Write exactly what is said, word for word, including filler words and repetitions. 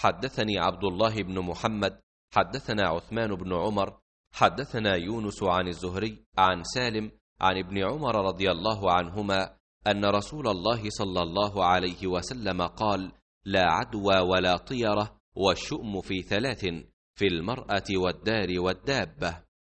حدثني عبد الله بن محمد حدثنا عثمان بن عمر حدثنا يونس عن الزهري عن سالم عن ابن عمر رضي الله عنهما أن رسول الله صلى الله عليه وسلم قال: لا عدوى ولا طيرة، والشؤم في ثلاث: في المرأة والدار والدابة.